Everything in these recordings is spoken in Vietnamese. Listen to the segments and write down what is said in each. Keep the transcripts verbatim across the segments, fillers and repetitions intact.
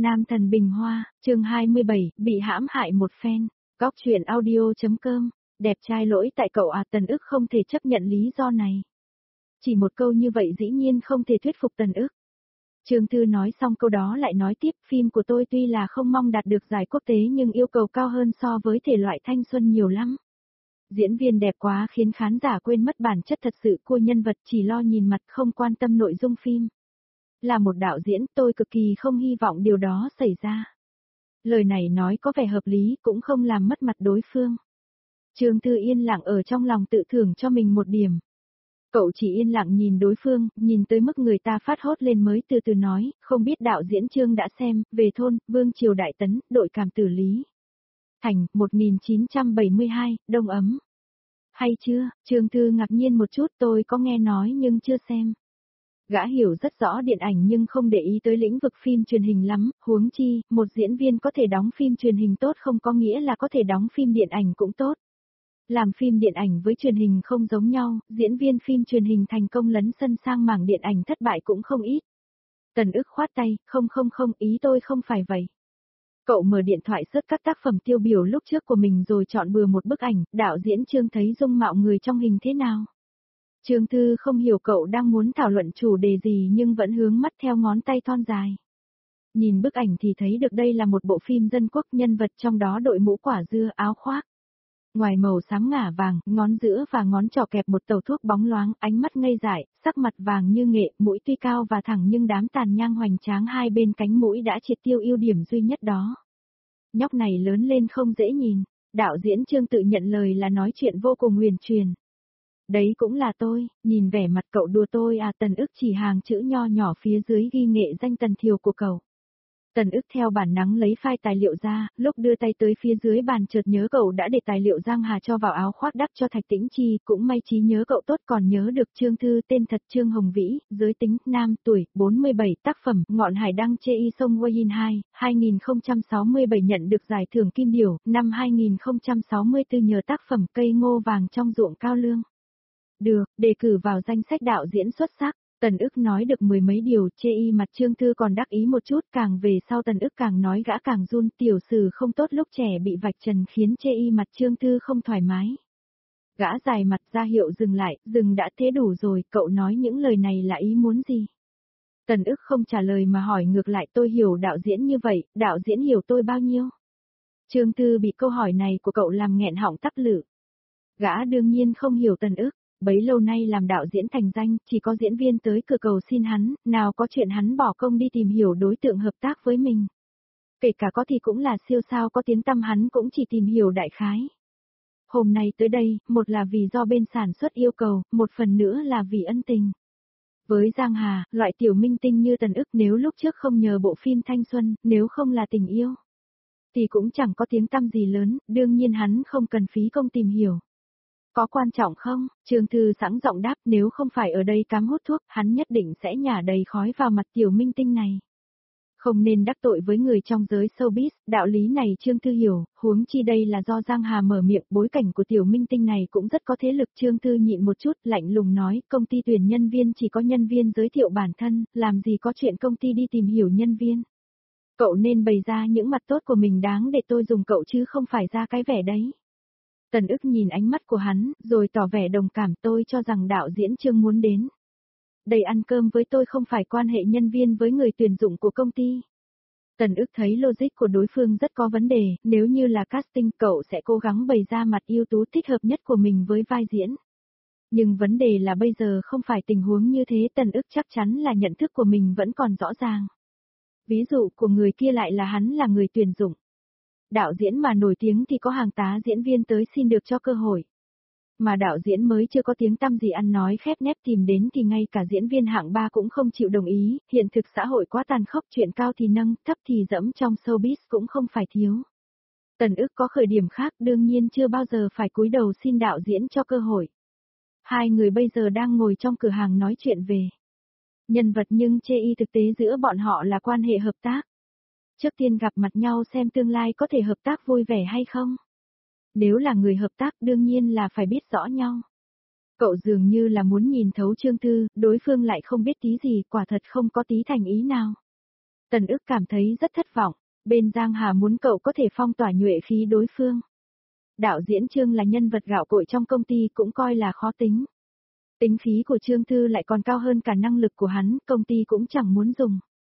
Nam thần bình hoa, chương hai mươi bảy, bị hãm hại một phen. Góc truyện audio.com, đẹp trai lỗi tại cậu à. Tần ức không thể chấp nhận lý do này. Chỉ một câu như vậy dĩ nhiên không thể thuyết phục Tần ức. Trương Thư nói xong câu đó lại nói tiếp, phim của tôi tuy là không mong đạt được giải quốc tế nhưng yêu cầu cao hơn so với thể loại thanh xuân nhiều lắm. Diễn viên đẹp quá khiến khán giả quên mất bản chất thật sự của nhân vật, chỉ lo nhìn mặt không quan tâm nội dung phim. Là một đạo diễn, tôi cực kỳ không hy vọng điều đó xảy ra. Lời này nói có vẻ hợp lý, cũng không làm mất mặt đối phương. Trương Thư yên lặng ở trong lòng tự thưởng cho mình một điểm. Cậu chỉ yên lặng nhìn đối phương, nhìn tới mức người ta phát hốt lên mới từ từ nói, không biết đạo diễn Trương đã xem, về thôn, Vương Triều Đại Tấn, đội cảm tử Lý Thành, một nghìn chín trăm bảy mươi hai, Đông Ấm. Hay chưa? Trương Thư ngạc nhiên một chút, tôi có nghe nói nhưng chưa xem. Gã hiểu rất rõ điện ảnh nhưng không để ý tới lĩnh vực phim truyền hình lắm, huống chi, một diễn viên có thể đóng phim truyền hình tốt không có nghĩa là có thể đóng phim điện ảnh cũng tốt. Làm phim điện ảnh với truyền hình không giống nhau, diễn viên phim truyền hình thành công lấn sân sang mảng điện ảnh thất bại cũng không ít. Tần ức khoát tay, không không không, ý tôi không phải vậy. Cậu mở điện thoại search các tác phẩm tiêu biểu lúc trước của mình rồi chọn bừa một bức ảnh, đạo diễn Trương thấy dung mạo người trong hình thế nào? Trương Thư không hiểu cậu đang muốn thảo luận chủ đề gì nhưng vẫn hướng mắt theo ngón tay thon dài. Nhìn bức ảnh thì thấy được đây là một bộ phim dân quốc, nhân vật trong đó đội mũ quả dưa, áo khoác. Ngoài màu xám ngả vàng, ngón giữa và ngón trỏ kẹp một tàu thuốc bóng loáng, ánh mắt ngây dại, sắc mặt vàng như nghệ, mũi tuy cao và thẳng nhưng đám tàn nhang hoành tráng hai bên cánh mũi đã triệt tiêu ưu điểm duy nhất đó. Nhóc này lớn lên không dễ nhìn, đạo diễn Trương tự nhận lời là nói chuyện vô cùng huyền truyền. Đấy cũng là tôi, nhìn vẻ mặt cậu đùa tôi à. Tần ức chỉ hàng chữ nho nhỏ phía dưới ghi nghệ danh Tần Thiều của cậu. Tần ức theo bản năng lấy file tài liệu ra, lúc đưa tay tới phía dưới bàn chợt nhớ cậu đã để tài liệu Giang Hà cho vào áo khoác đắp cho Thạch Tĩnh Chi, cũng may trí nhớ cậu tốt còn nhớ được Trương Thư, tên thật Trương Hồng Vĩ, giới tính, nam, tuổi, bốn mươi bảy, tác phẩm, Ngọn Hải Đăng Chê Y Sông Wayin hai, hai nghìn không trăm sáu mươi bảy nhận được giải thưởng Kim Điểu, năm hai nghìn không trăm sáu mươi tư nhờ tác phẩm Cây Ngô Vàng trong Ruộng Cao Lương. Được, đề cử vào danh sách đạo diễn xuất sắc. Tần ức nói được mười mấy điều, chê y mặt Trương Thư còn đắc ý một chút, càng về sau Tần ức càng nói gã càng run, tiểu sử không tốt lúc trẻ bị vạch trần khiến chê y mặt Trương Thư không thoải mái. Gã dài mặt ra hiệu dừng lại, dừng đã thế đủ rồi, cậu nói những lời này là ý muốn gì? Tần ức không trả lời mà hỏi ngược lại, tôi hiểu đạo diễn như vậy, đạo diễn hiểu tôi bao nhiêu? Trương Thư bị câu hỏi này của cậu làm nghẹn họng tắc lự. Gã đương nhiên không hiểu Tần ức. Bấy lâu nay làm đạo diễn thành danh, chỉ có diễn viên tới cửa cầu xin hắn, nào có chuyện hắn bỏ công đi tìm hiểu đối tượng hợp tác với mình. Kể cả có thì cũng là siêu sao có tiếng tăm hắn cũng chỉ tìm hiểu đại khái. Hôm nay tới đây, một là vì do bên sản xuất yêu cầu, một phần nữa là vì ân tình. Với Giang Hà, loại tiểu minh tinh như Tần ức nếu lúc trước không nhờ bộ phim thanh xuân, nếu không là tình yêu, thì cũng chẳng có tiếng tăm gì lớn, đương nhiên hắn không cần phí công tìm hiểu. Có quan trọng không? Trương Thư sẵn giọng đáp, nếu không phải ở đây cám hút thuốc, hắn nhất định sẽ nhả đầy khói vào mặt tiểu minh tinh này. Không nên đắc tội với người trong giới showbiz, đạo lý này Trương Thư hiểu, huống chi đây là do Giang Hà mở miệng, bối cảnh của tiểu minh tinh này cũng rất có thế lực. Trương Thư nhịn một chút, lạnh lùng nói, công ty tuyển nhân viên chỉ có nhân viên giới thiệu bản thân, làm gì có chuyện công ty đi tìm hiểu nhân viên. Cậu nên bày ra những mặt tốt của mình đáng để tôi dùng cậu chứ không phải ra cái vẻ đấy. Tần ức nhìn ánh mắt của hắn, rồi tỏ vẻ đồng cảm, tôi cho rằng đạo diễn Trương muốn đến đây ăn cơm với tôi không phải quan hệ nhân viên với người tuyển dụng của công ty. Tần ức thấy logic của đối phương rất có vấn đề, nếu như là casting cậu sẽ cố gắng bày ra mặt ưu tú thích hợp nhất của mình với vai diễn. Nhưng vấn đề là bây giờ không phải tình huống như thế, Tần ức chắc chắn là nhận thức của mình vẫn còn rõ ràng. Ví dụ của người kia lại là hắn là người tuyển dụng. Đạo diễn mà nổi tiếng thì có hàng tá diễn viên tới xin được cho cơ hội. Mà đạo diễn mới chưa có tiếng tăm gì ăn nói khép nép tìm đến thì ngay cả diễn viên hạng ba cũng không chịu đồng ý, hiện thực xã hội quá tàn khốc, chuyện cao thì nâng, thấp thì dẫm trong showbiz cũng không phải thiếu. Tần ức có khởi điểm khác, đương nhiên chưa bao giờ phải cúi đầu xin đạo diễn cho cơ hội. Hai người bây giờ đang ngồi trong cửa hàng nói chuyện về nhân vật nhưng chê y thực tế giữa bọn họ là quan hệ hợp tác. Trước tiên gặp mặt nhau xem tương lai có thể hợp tác vui vẻ hay không. Nếu là người hợp tác đương nhiên là phải biết rõ nhau. Cậu dường như là muốn nhìn thấu Trương Thư, đối phương lại không biết tí gì, quả thật không có tí thành ý nào. Tần ức cảm thấy rất thất vọng, bên Giang Hà muốn cậu có thể phong tỏa nhuệ khí đối phương. Đạo diễn Trương là nhân vật gạo cội trong công ty cũng coi là khó tính. Tính khí của Trương Thư lại còn cao hơn cả năng lực của hắn, công ty cũng chẳng muốn dùng.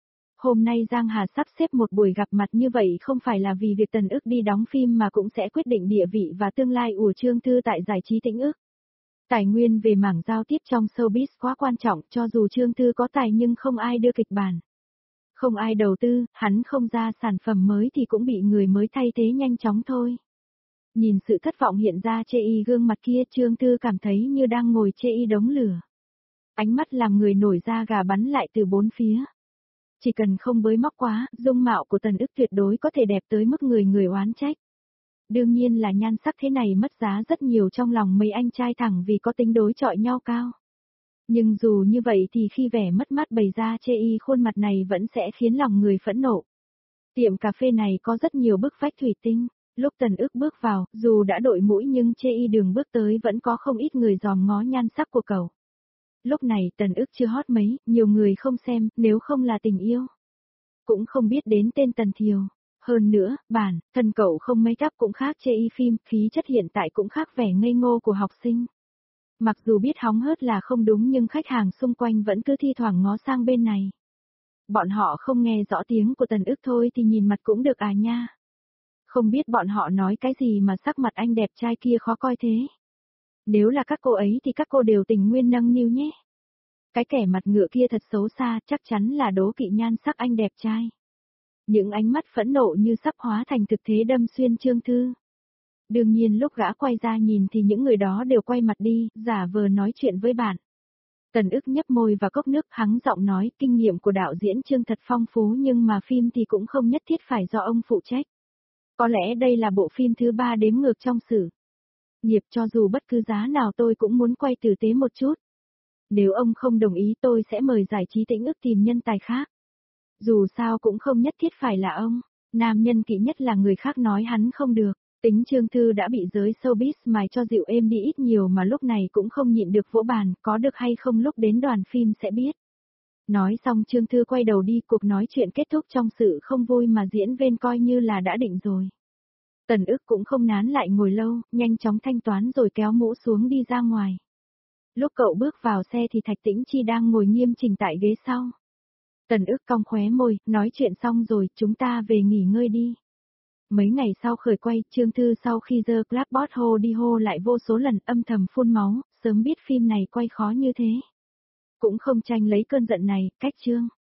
Hôm nay Giang Hà sắp xếp một buổi gặp mặt như vậy không phải là vì việc Tần ức đi đóng phim mà cũng sẽ quyết định địa vị và tương lai của Trương Thư tại giải trí Tĩnh ức. Tài nguyên về mảng giao tiếp trong showbiz quá quan trọng, cho dù Trương Thư có tài nhưng không ai đưa kịch bản. Không ai đầu tư, hắn không ra sản phẩm mới thì cũng bị người mới thay thế nhanh chóng thôi. Nhìn sự thất vọng hiện ra chê y gương mặt kia, Trương Thư cảm thấy như đang ngồi chê y đống lửa. Ánh mắt làm người nổi da gà bắn lại từ bốn phía. Chỉ cần không bới móc quá, dung mạo của Tần ức tuyệt đối có thể đẹp tới mức người người oán trách. Đương nhiên là nhan sắc thế này mất giá rất nhiều trong lòng mấy anh trai thẳng vì có tính đối chọi nhau cao. Nhưng dù như vậy thì khi vẻ mất mát bày ra chê y khuôn mặt này vẫn sẽ khiến lòng người phẫn nộ. Tiệm cà phê này có rất nhiều bức vách thủy tinh. Lúc Tần ức bước vào, dù đã đội mũi nhưng chê y đường bước tới vẫn có không ít người dòm ngó nhan sắc của cậu. Lúc này Tần ức chưa hot mấy, nhiều người không xem, nếu không là tình yêu. Cũng không biết đến tên Tần Thiều. Hơn nữa, bản, thân cậu không make up cũng khác chê y phim, khí chất hiện tại cũng khác vẻ ngây ngô của học sinh. Mặc dù biết hóng hớt là không đúng nhưng khách hàng xung quanh vẫn cứ thi thoảng ngó sang bên này. Bọn họ không nghe rõ tiếng của Tần ức thôi thì nhìn mặt cũng được à nha. Không biết bọn họ nói cái gì mà sắc mặt anh đẹp trai kia khó coi thế. Nếu là các cô ấy thì các cô đều tình nguyên nâng niu nhé. Cái kẻ mặt ngựa kia thật xấu xa, chắc chắn là đố kỵ nhan sắc anh đẹp trai. Những ánh mắt phẫn nộ như sắp hóa thành thực thế đâm xuyên Trương Thư. Đương nhiên lúc gã quay ra nhìn thì những người đó đều quay mặt đi, giả vờ nói chuyện với bạn. Tần ức nhấp môi và cốc nước, hắng giọng nói, kinh nghiệm của đạo diễn Trương thật phong phú nhưng mà phim thì cũng không nhất thiết phải do ông phụ trách. Có lẽ đây là bộ phim thứ ba đếm ngược trong sử. Nghiệp, cho dù bất cứ giá nào tôi cũng muốn quay tử tế một chút. Nếu ông không đồng ý tôi sẽ mời giải trí Tĩnh ức tìm nhân tài khác. Dù sao cũng không nhất thiết phải là ông. Nam nhân kỵ nhất là người khác nói hắn không được. Tính Trương Thư đã bị giới showbiz mài cho dịu êm đi ít nhiều mà lúc này cũng không nhịn được vỗ bàn, có được hay không lúc đến đoàn phim sẽ biết. Nói xong Trương Thư quay đầu đi, cuộc nói chuyện kết thúc trong sự không vui mà diễn viên coi như là đã định rồi. Tần ức cũng không nán lại ngồi lâu, nhanh chóng thanh toán rồi kéo mũ xuống đi ra ngoài. Lúc cậu bước vào xe thì Thạch Tĩnh Chi đang ngồi nghiêm chỉnh tại ghế sau. Tần ức cong khóe môi, nói chuyện xong rồi, chúng ta về nghỉ ngơi đi. Mấy ngày sau khởi quay, Trương Thư sau khi giơ clapboard hô đi hô lại vô số lần âm thầm phun máu, sớm biết phim này quay khó như thế. Cũng không tranh lấy cơn giận này, cách Trương.